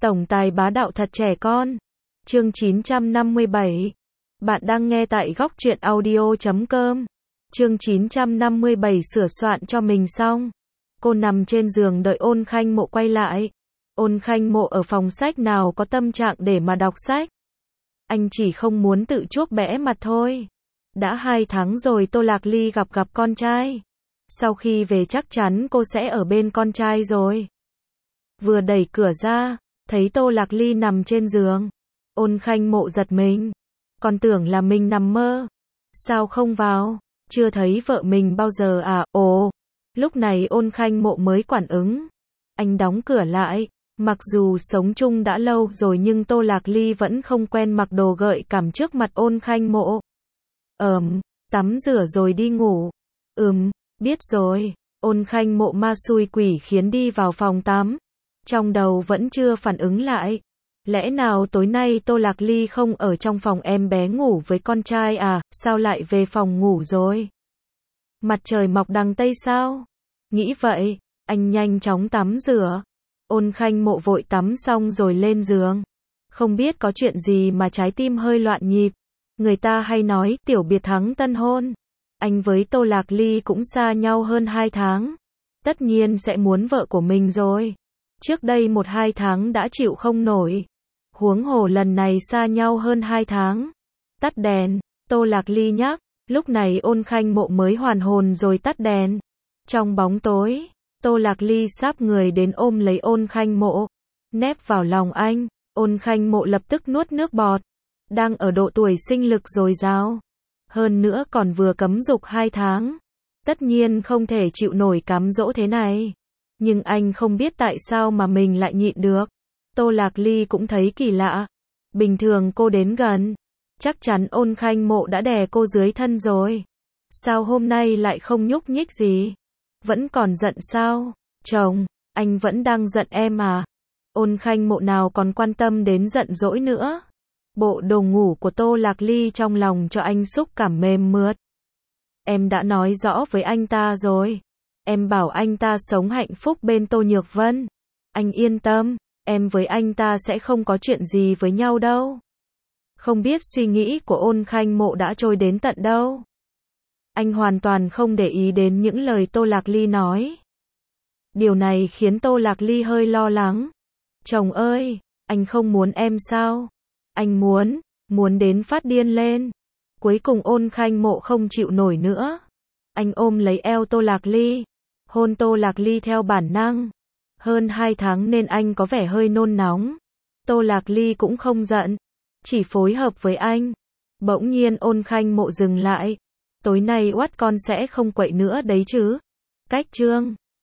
Tổng tài bá đạo thật trẻ con. Chương 957. Bạn đang nghe tại góc truyện audio.com. Chương 957 sửa soạn cho mình xong. Cô nằm trên giường đợi Ôn Khanh Mộ quay lại. Ôn Khanh Mộ ở phòng sách nào có tâm trạng để mà đọc sách. Anh chỉ không muốn tự chuốc bẽ mặt thôi. Đã 2 tháng rồi Tô Lạc Ly gặp con trai. Sau khi về chắc chắn cô sẽ ở bên con trai rồi. Vừa đẩy cửa ra, thấy Tô Lạc Ly nằm trên giường. Ôn Khanh Mộ giật mình. Còn tưởng là mình nằm mơ. Sao không vào? Chưa thấy vợ mình bao giờ à? Ồ! Lúc này Ôn Khanh Mộ mới phản ứng. Anh đóng cửa lại. Mặc dù sống chung đã lâu rồi nhưng Tô Lạc Ly vẫn không quen mặc đồ gợi cảm trước mặt Ôn Khanh Mộ. Tắm rửa rồi đi ngủ. Biết rồi. Ôn Khanh Mộ ma xui quỷ khiến đi vào phòng tắm. Trong đầu vẫn chưa phản ứng lại. Lẽ nào tối nay Tô Lạc Ly không ở trong phòng em bé ngủ với con trai à? Sao lại về phòng ngủ rồi? Mặt trời mọc đằng Tây sao? Nghĩ vậy, anh nhanh chóng tắm rửa. Ôn Khanh Mộ vội tắm xong rồi lên giường. Không biết có chuyện gì mà trái tim hơi loạn nhịp. Người ta hay nói tiểu biệt thắng tân hôn. Anh với Tô Lạc Ly cũng xa nhau hơn 2 tháng. Tất nhiên sẽ muốn vợ của mình rồi. Trước đây 1-2 tháng đã chịu không nổi. Huống hồ lần này xa nhau hơn 2 tháng. Tắt đèn, Tô Lạc Ly nhắc. Lúc này Ôn Khanh Mộ mới hoàn hồn rồi tắt đèn. Trong bóng tối, Tô Lạc Ly sáp người đến ôm lấy Ôn Khanh Mộ. Nép vào lòng anh, Ôn Khanh Mộ lập tức nuốt nước bọt. Đang ở độ tuổi sinh lực dồi dào. Hơn nữa còn vừa cấm dục 2 tháng. Tất nhiên không thể chịu nổi cám dỗ thế này. Nhưng anh không biết tại sao mà mình lại nhịn được. Tô Lạc Ly cũng thấy kỳ lạ. Bình thường cô đến gần, chắc chắn Ôn Khanh Mộ đã đè cô dưới thân rồi. Sao hôm nay lại không nhúc nhích gì? Vẫn còn giận sao? Chồng, anh vẫn đang giận em à? Ôn Khanh Mộ nào còn quan tâm đến giận dỗi nữa. Bộ đồ ngủ của Tô Lạc Ly trong lòng cho anh xúc cảm mềm mượt. Em đã nói rõ với anh ta rồi. Em bảo anh ta sống hạnh phúc bên Tô Nhược Vân. Anh yên tâm, em với anh ta sẽ không có chuyện gì với nhau đâu. Không biết suy nghĩ của Ôn Khanh Mộ đã trôi đến tận đâu. Anh hoàn toàn không để ý đến những lời Tô Lạc Ly nói. Điều này khiến Tô Lạc Ly hơi lo lắng. Chồng ơi, anh không muốn em sao? Anh muốn đến phát điên lên. Cuối cùng Ôn Khanh Mộ không chịu nổi nữa. Anh ôm lấy eo Tô Lạc Ly. Hôn Tô Lạc Ly theo bản năng. Hơn 2 tháng nên anh có vẻ hơi nôn nóng. Tô Lạc Ly cũng không giận. Chỉ phối hợp với anh. Bỗng nhiên Ôn Khanh Mộ dừng lại. Tối nay oắt con sẽ không quậy nữa đấy chứ. Cách chương